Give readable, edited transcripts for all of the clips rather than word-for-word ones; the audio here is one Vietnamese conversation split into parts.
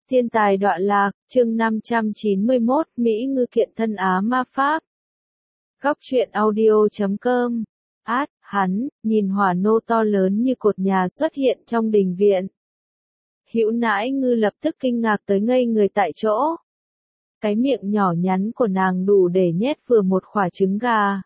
Thiên tài đọa lạc, chương 591, Mỹ ngư kiện thân Á ma pháp. Góc truyện audio.com. Hắn, nhìn hỏa nô to lớn như cột nhà xuất hiện trong đình viện. Hữu Nãi Ngư lập tức kinh ngạc tới ngây người tại chỗ. Cái miệng nhỏ nhắn của nàng đủ để nhét vừa một quả trứng gà.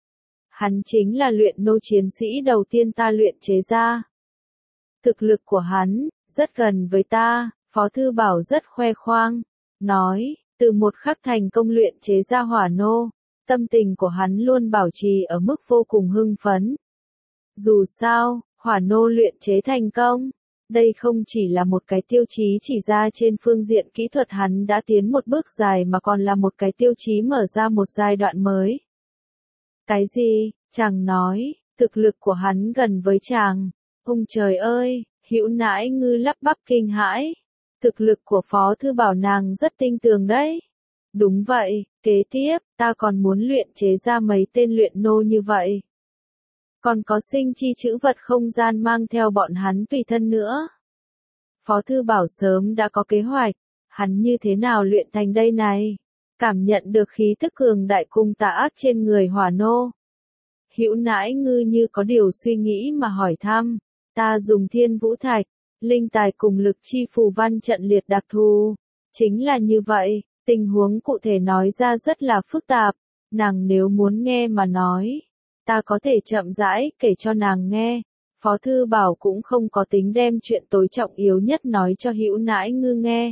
Hắn chính là luyện nô chiến sĩ đầu tiên ta luyện chế ra. Thực lực của hắn, rất gần với ta. Phó Thư Bảo rất khoe khoang, nói, từ một khắc thành công luyện chế ra hỏa nô, tâm tình của hắn luôn bảo trì ở mức vô cùng hưng phấn. Dù sao, hỏa nô luyện chế thành công, đây không chỉ là một cái tiêu chí chỉ ra trên phương diện kỹ thuật hắn đã tiến một bước dài mà còn là một cái tiêu chí mở ra một giai đoạn mới. Cái gì? Chàng nói, thực lực của hắn gần với chàng. Ông trời ơi, Hữu Nãi Ngư lắp bắp kinh hãi. Thực lực của Phó Thư Bảo nàng rất tinh tường đấy. Đúng vậy, kế tiếp, ta còn muốn luyện chế ra mấy tên luyện nô như vậy. Còn có sinh chi chữ vật không gian mang theo bọn hắn tùy thân nữa. Phó Thư Bảo sớm đã có kế hoạch, hắn như thế nào luyện thành đây này? Cảm nhận được khí tức cường đại cung tà ác trên người hỏa nô. Hữu Nãi Ngư như có điều suy nghĩ mà hỏi thăm, ta dùng thiên vũ thạch. Linh tài cùng lực chi phù văn trận liệt đặc thù. Chính là như vậy, tình huống cụ thể nói ra rất là phức tạp. Nàng nếu muốn nghe mà nói, ta có thể chậm rãi kể cho nàng nghe. Phó Thư Bảo cũng không có tính đem chuyện tối trọng yếu nhất nói cho Hữu Nãi Ngư nghe.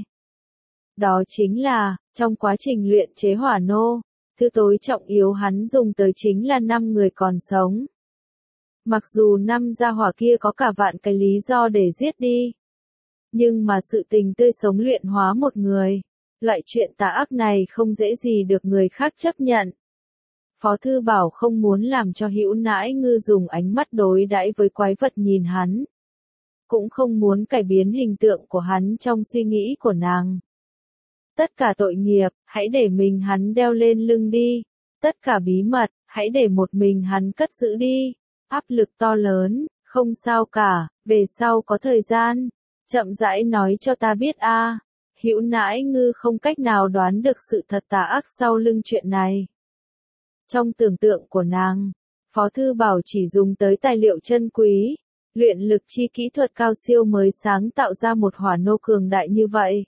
Đó chính là, trong quá trình luyện chế hỏa nô, thứ tối trọng yếu hắn dùng tới chính là 5 người còn sống. Mặc dù 5 gia hỏa kia có cả vạn cái lý do để giết đi. Nhưng mà sự tình tươi sống luyện hóa một người. Loại chuyện tà ác này không dễ gì được người khác chấp nhận. Phó Thư Bảo không muốn làm cho Hữu Nãi Ngư dùng ánh mắt đối đãi với quái vật nhìn hắn. Cũng không muốn cải biến hình tượng của hắn trong suy nghĩ của nàng. Tất cả tội nghiệp, hãy để mình hắn đeo lên lưng đi. Tất cả bí mật, hãy để một mình hắn cất giữ đi. Áp lực to lớn, không sao cả, về sau có thời gian, chậm rãi nói cho ta biết a. Hữu Nãi Ngư không cách nào đoán được sự thật tà ác sau lưng chuyện này. Trong tưởng tượng của nàng, Phó Thư Bảo chỉ dùng tới tài liệu chân quý, luyện lực chi kỹ thuật cao siêu mới sáng tạo ra một hỏa nô cường đại như vậy.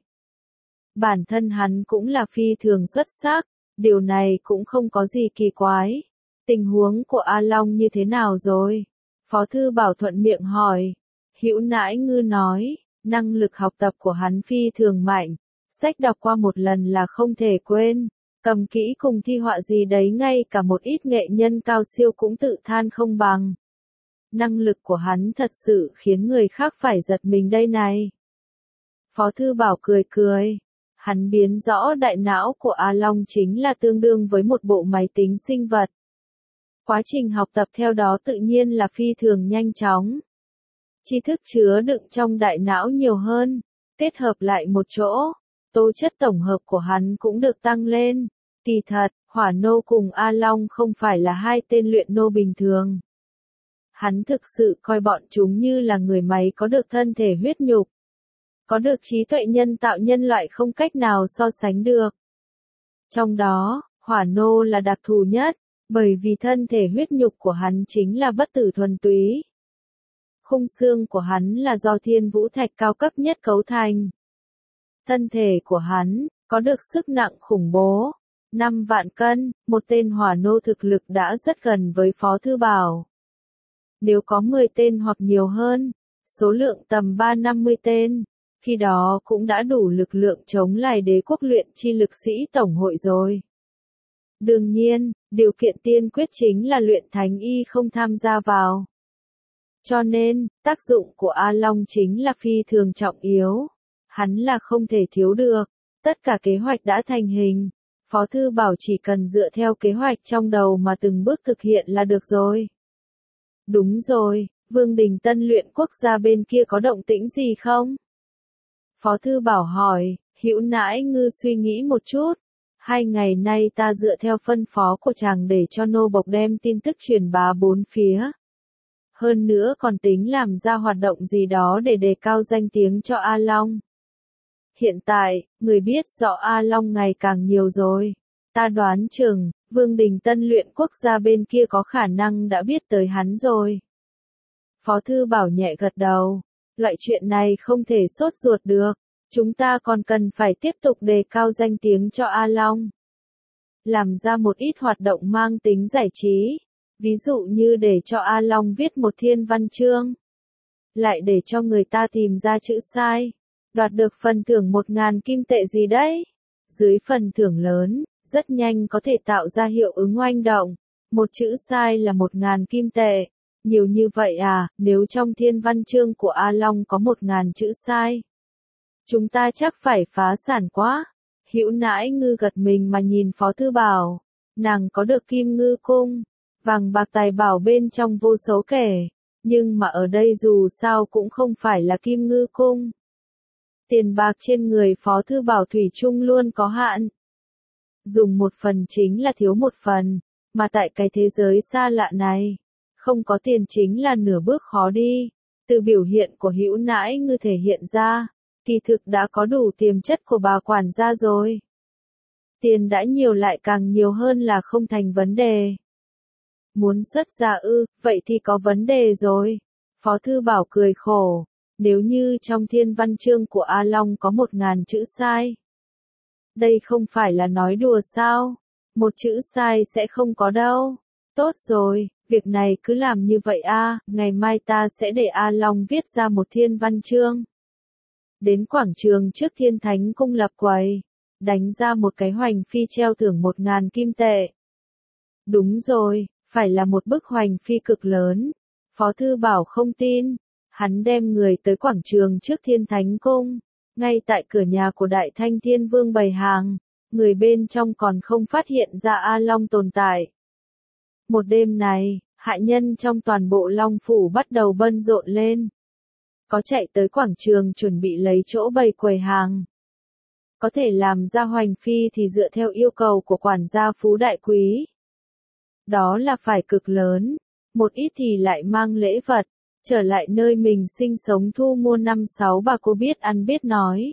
Bản thân hắn cũng là phi thường xuất sắc, điều này cũng không có gì kỳ quái. Tình huống của A Long như thế nào rồi? Phó Thư Bảo thuận miệng hỏi. Hữu Nãi Ngư nói, năng lực học tập của hắn phi thường mạnh, sách đọc qua một lần là không thể quên, cầm kỹ cùng thi họa gì đấy ngay cả một ít nghệ nhân cao siêu cũng tự than không bằng. Năng lực của hắn thật sự khiến người khác phải giật mình đây này. Phó Thư Bảo cười cười. Hắn biến rõ đại não của A Long chính là tương đương với một bộ máy tính sinh vật. Quá trình học tập theo đó tự nhiên là phi thường nhanh chóng. Tri thức chứa đựng trong đại não nhiều hơn, kết hợp lại một chỗ, tố chất tổng hợp của hắn cũng được tăng lên. Kỳ thật, hỏa nô cùng A Long không phải là hai tên luyện nô bình thường. Hắn thực sự coi bọn chúng như là người máy có được thân thể huyết nhục, có được trí tuệ nhân tạo nhân loại không cách nào so sánh được. Trong đó, hỏa nô là đặc thù nhất. Bởi vì thân thể huyết nhục của hắn chính là bất tử thuần túy. Khung xương của hắn là do thiên vũ thạch cao cấp nhất cấu thành. Thân thể của hắn, có được sức nặng khủng bố. 5 vạn cân, một tên hỏa nô thực lực đã rất gần với Phó Thư Bảo. Nếu có 10 tên hoặc nhiều hơn, số lượng tầm 3-50 tên, khi đó cũng đã đủ lực lượng chống lại đế quốc luyện chi lực sĩ tổng hội rồi. Đương nhiên, điều kiện tiên quyết chính là luyện thánh y không tham gia vào. Cho nên, tác dụng của A Long chính là phi thường trọng yếu. Hắn là không thể thiếu được. Tất cả kế hoạch đã thành hình. Phó Thư Bảo chỉ cần dựa theo kế hoạch trong đầu mà từng bước thực hiện là được rồi. Đúng rồi, Vương Đình Tân luyện quốc gia bên kia có động tĩnh gì không? Phó Thư Bảo hỏi. Hữu Nãi Ngư suy nghĩ một chút. 2 ngày nay ta dựa theo phân phó của chàng để cho nô bộc đem tin tức truyền bá bốn phía. Hơn nữa còn tính làm ra hoạt động gì đó để đề cao danh tiếng cho A Long. Hiện tại, người biết rõ A Long ngày càng nhiều rồi. Ta đoán chừng, Vương Đình Tân luyện quốc gia bên kia có khả năng đã biết tới hắn rồi. Phó Thư Bảo nhẹ gật đầu. Loại chuyện này không thể sốt ruột được. Chúng ta còn cần phải tiếp tục đề cao danh tiếng cho A Long. Làm ra một ít hoạt động mang tính giải trí. Ví dụ như để cho A Long viết một thiên văn chương. Lại để cho người ta tìm ra chữ sai. Đoạt được phần thưởng 1.000 kim tệ gì đấy. Dưới phần thưởng lớn, rất nhanh có thể tạo ra hiệu ứng oanh động. Một chữ sai là 1.000 kim tệ. Nhiều như vậy à, nếu trong thiên văn chương của A Long có 1.000 chữ sai. Chúng ta chắc phải phá sản quá. Hữu Nãi Ngư gật mình mà nhìn Phó Thư Bảo. Nàng có được Kim Ngư Cung, vàng bạc tài bảo bên trong vô số kể. Nhưng mà ở đây dù sao cũng không phải là Kim Ngư Cung. Tiền bạc trên người Phó Thư Bảo thủy chung luôn có hạn. Dùng một phần chính là thiếu một phần, mà tại cái thế giới xa lạ này, không có tiền chính là nửa bước khó đi. Từ biểu hiện của Hữu Nãi Ngư thể hiện ra, kỳ thực đã có đủ tiềm chất của bà quản gia rồi. Tiền đã nhiều lại càng nhiều hơn là không thành vấn đề. Muốn xuất gia ư, vậy thì có vấn đề rồi. Phó Thư Bảo cười khổ. Nếu như trong thiên văn chương của A Long có 1.000 chữ sai. Đây không phải là nói đùa sao? Một chữ sai sẽ không có đâu. Tốt rồi, việc này cứ làm như vậy a, ngày mai ta sẽ để A Long viết ra một thiên văn chương. Đến quảng trường trước Thiên Thánh Cung lập quầy. Đánh ra một cái hoành phi treo thưởng 1.000 kim tệ. Đúng rồi, phải là một bức hoành phi cực lớn. Phó Thư Bảo không tin. Hắn đem người tới quảng trường trước Thiên Thánh Cung. Ngay tại cửa nhà của Đại Thanh Thiên Vương bày hàng. Người bên trong còn không phát hiện ra A Long tồn tại. Một đêm này, hạ nhân trong toàn bộ Long Phủ bắt đầu bận rộn lên. Có chạy tới quảng trường chuẩn bị lấy chỗ bày quầy hàng. Có thể làm ra hoành phi thì dựa theo yêu cầu của quản gia Phú Đại Quý. Đó là phải cực lớn. Một ít thì lại mang lễ vật. Trở lại nơi mình sinh sống thu mua 5-6 bà cô biết ăn biết nói.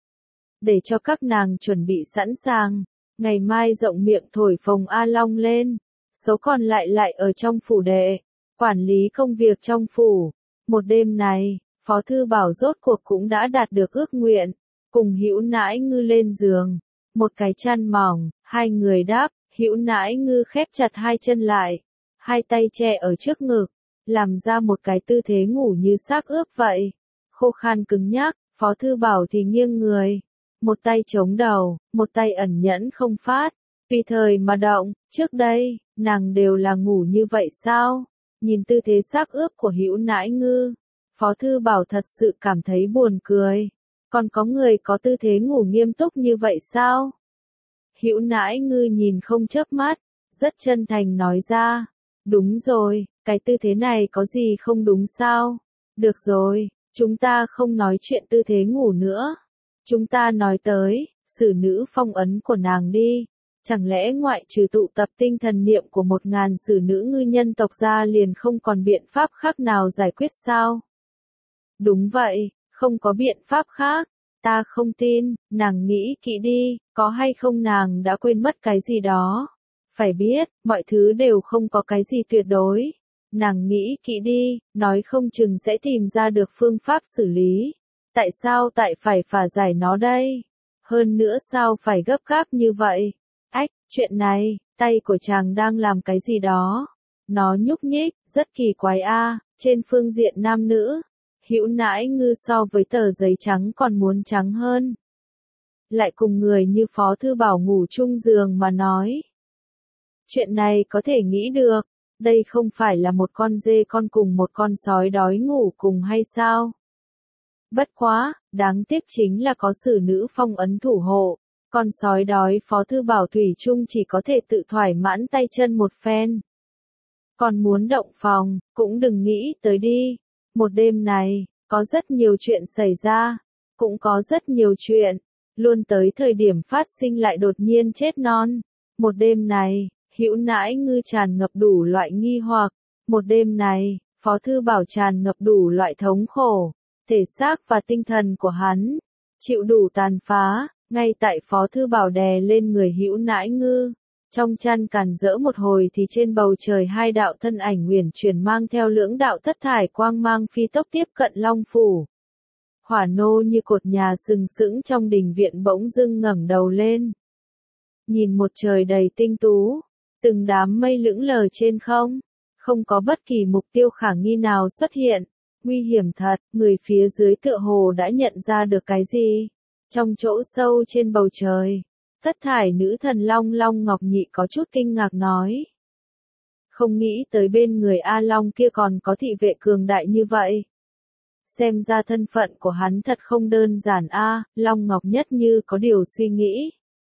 Để cho các nàng chuẩn bị sẵn sàng. Ngày mai rộng miệng thổi phồng A Long lên. Số còn lại ở trong phủ đệ. Quản lý công việc trong phủ. Một đêm này, Phó Thư Bảo rốt cuộc cũng đã đạt được ước nguyện. Cùng Hữu Nãi Ngư lên giường. Một cái chăn mỏng, hai người đáp. Hữu Nãi Ngư khép chặt hai chân lại. Hai tay che ở trước ngực. Làm ra một cái tư thế ngủ như xác ướp vậy. Khô khan cứng nhắc, Phó Thư Bảo thì nghiêng người. Một tay chống đầu, một tay ẩn nhẫn không phát. Tùy thời mà động, trước đây, nàng đều là ngủ như vậy sao? Nhìn tư thế xác ướp của Hữu Nãi Ngư. Phó Thư Bảo thật sự cảm thấy buồn cười. Còn có người có tư thế ngủ nghiêm túc như vậy sao? Hữu Nãi Ngư nhìn không chớp mắt, rất chân thành nói ra. Đúng rồi, cái tư thế này có gì không đúng sao? Được rồi, chúng ta không nói chuyện tư thế ngủ nữa. Chúng ta nói tới, xử nữ phong ấn của nàng đi. Chẳng lẽ ngoại trừ tụ tập tinh thần niệm của 1.000 xử nữ ngư nhân tộc ra liền không còn biện pháp khác nào giải quyết sao? Đúng vậy, không có biện pháp khác. Ta không tin, nàng nghĩ kỹ đi, có hay không nàng đã quên mất cái gì đó. Phải biết, mọi thứ đều không có cái gì tuyệt đối. Nàng nghĩ kỹ đi, nói không chừng sẽ tìm ra được phương pháp xử lý. Tại sao phải phá giải nó đây? Hơn nữa sao phải gấp gáp như vậy? Ách, chuyện này, tay của chàng đang làm cái gì đó? Nó nhúc nhích, rất kỳ quái a. Trên phương diện nam nữ, Hữu Nãi Ngư so với tờ giấy trắng còn muốn trắng hơn. Lại cùng người như Phó Thư Bảo ngủ chung giường mà nói. Chuyện này có thể nghĩ được, đây không phải là một con dê con cùng một con sói đói ngủ cùng hay sao? Bất quá, đáng tiếc chính là có xử nữ phong ấn thủ hộ, con sói đói Phó Thư Bảo thủy chung chỉ có thể tự thoải mãn tay chân một phen. Còn muốn động phòng, cũng đừng nghĩ tới đi. Một đêm này, có rất nhiều chuyện xảy ra, cũng có rất nhiều chuyện, luôn tới thời điểm phát sinh lại đột nhiên chết non. Một đêm này, Hữu Nãi Ngư tràn ngập đủ loại nghi hoặc. Một đêm này, Phó Thư Bảo tràn ngập đủ loại thống khổ, thể xác và tinh thần của hắn. chịu đủ tàn phá, ngay tại Phó Thư Bảo đè lên người Hữu Nãi Ngư. Trong chăn càn rỡ một hồi thì trên bầu trời hai đạo thân ảnh uyển chuyển mang theo lưỡng đạo thất thải quang mang phi tốc tiếp cận Long Phủ. Hỏa nô như cột nhà sừng sững trong đình viện bỗng dưng ngẩng đầu lên. Nhìn một trời đầy tinh tú, từng đám mây lững lờ trên không, không có bất kỳ mục tiêu khả nghi nào xuất hiện. Nguy hiểm thật, người phía dưới tựa hồ đã nhận ra được cái gì. Trong chỗ sâu trên bầu trời, thất thải nữ thần Long Long Ngọc Nhị có chút kinh ngạc nói. Không nghĩ tới bên người A Long kia còn có thị vệ cường đại như vậy. Xem ra thân phận của hắn thật không đơn giản a. Long Ngọc Nhất như có điều suy nghĩ.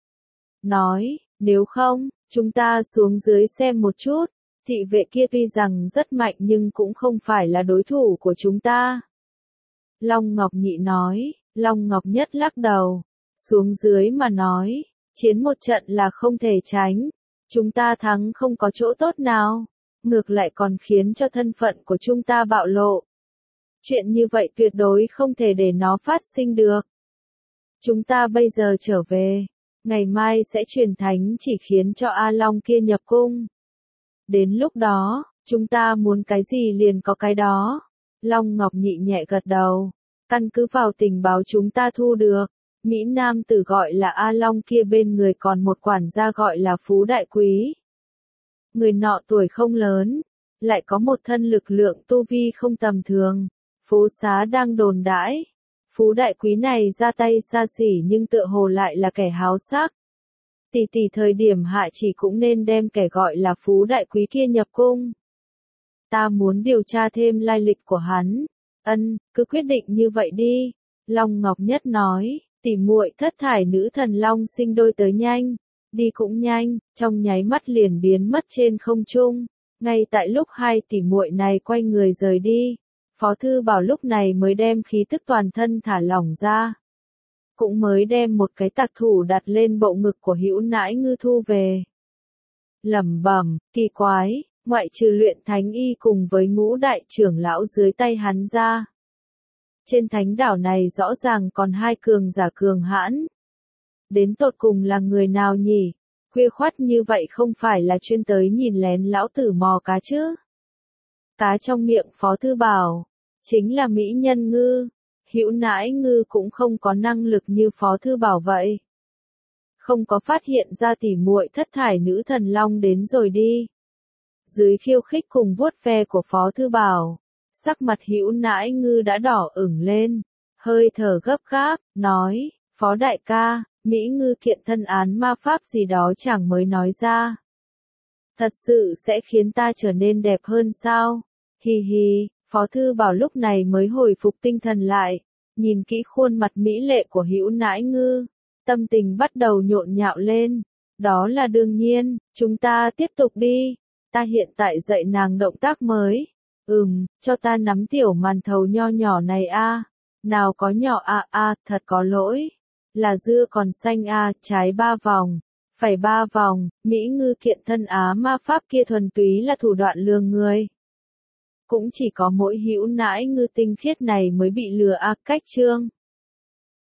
Nói, nếu không, chúng ta xuống dưới xem một chút. Thị vệ kia tuy rằng rất mạnh nhưng cũng không phải là đối thủ của chúng ta. Long Ngọc Nhị nói, Long Ngọc Nhất lắc đầu. Xuống dưới mà nói, chiến một trận là không thể tránh. Chúng ta thắng không có chỗ tốt nào. Ngược lại còn khiến cho thân phận của chúng ta bạo lộ. Chuyện như vậy tuyệt đối không thể để nó phát sinh được. Chúng ta bây giờ trở về. Ngày mai sẽ truyền thánh chỉ khiến cho A Long kia nhập cung. Đến lúc đó, chúng ta muốn cái gì liền có cái đó. Long Ngọc Nhị nhẹ gật đầu. Căn cứ vào tình báo chúng ta thu được. Mỹ Nam tử gọi là A Long kia bên người còn một quản gia gọi là Phú Đại Quý. Người nọ tuổi không lớn, lại có một thân lực lượng tu vi không tầm thường. Phố xá đang đồn đãi. Phú Đại Quý này ra tay xa xỉ nhưng tựa hồ lại là kẻ háo sắc. Tỷ thời điểm hạ chỉ cũng nên đem kẻ gọi là Phú Đại Quý kia nhập cung. Ta muốn điều tra thêm lai lịch của hắn. Cứ quyết định như vậy đi. Long Ngọc Nhất nói, tỷ muội thất thải nữ thần Long sinh đôi tới nhanh. Đi cũng nhanh, trong nháy mắt liền biến mất trên không trung. Ngay tại lúc hai tỷ muội này quay người rời đi. Phó Thư Bảo lúc này mới đem khí tức toàn thân thả lỏng ra. Cũng mới đem một cái tạc thủ đặt lên bộ ngực của Hữu Nãi Ngư thu về. Lẩm bẩm, kỳ quái, ngoại trừ luyện thánh y cùng với ngũ đại trưởng lão dưới tay hắn ra. Trên thánh đảo này rõ ràng còn hai cường giả cường hãn. Đến tột cùng là người nào nhỉ? Khuya khoắt như vậy không phải là chuyên tới nhìn lén lão tử mò cá chứ? Cá trong miệng Phó Thư Bảo chính là mỹ nhân ngư. Hữu Nãi Ngư cũng không có năng lực như Phó Thư Bảo vậy. Không có phát hiện ra tỉ muội thất thải nữ thần Long đến rồi đi. Dưới khiêu khích cùng vuốt ve của Phó Thư Bảo, sắc mặt Hữu Nãi Ngư đã đỏ ửng lên, hơi thở gấp gáp, nói, Phó đại ca, Mỹ Ngư kiện thân án ma pháp gì đó chẳng mới nói ra. Thật sự sẽ khiến ta trở nên đẹp hơn sao? Hi hi. Phó Thư Bảo lúc này mới hồi phục tinh thần lại, nhìn kỹ khuôn mặt mỹ lệ của Hữu Nãi Ngư, tâm tình bắt đầu nhộn nhạo lên. Đó là đương nhiên, chúng ta tiếp tục đi. Ta hiện tại dạy nàng động tác mới. Cho ta nắm tiểu màn thầu nho nhỏ này a. Nào có nhỏ thật có lỗi. Là dưa còn xanh trái 3 vòng, phải 3 vòng. Mỹ Ngư kiện thân á ma pháp kia thuần túy là thủ đoạn lừa người. Cũng chỉ có mỗi Hữu Nãi Ngư tinh khiết này mới bị lừa cách chương.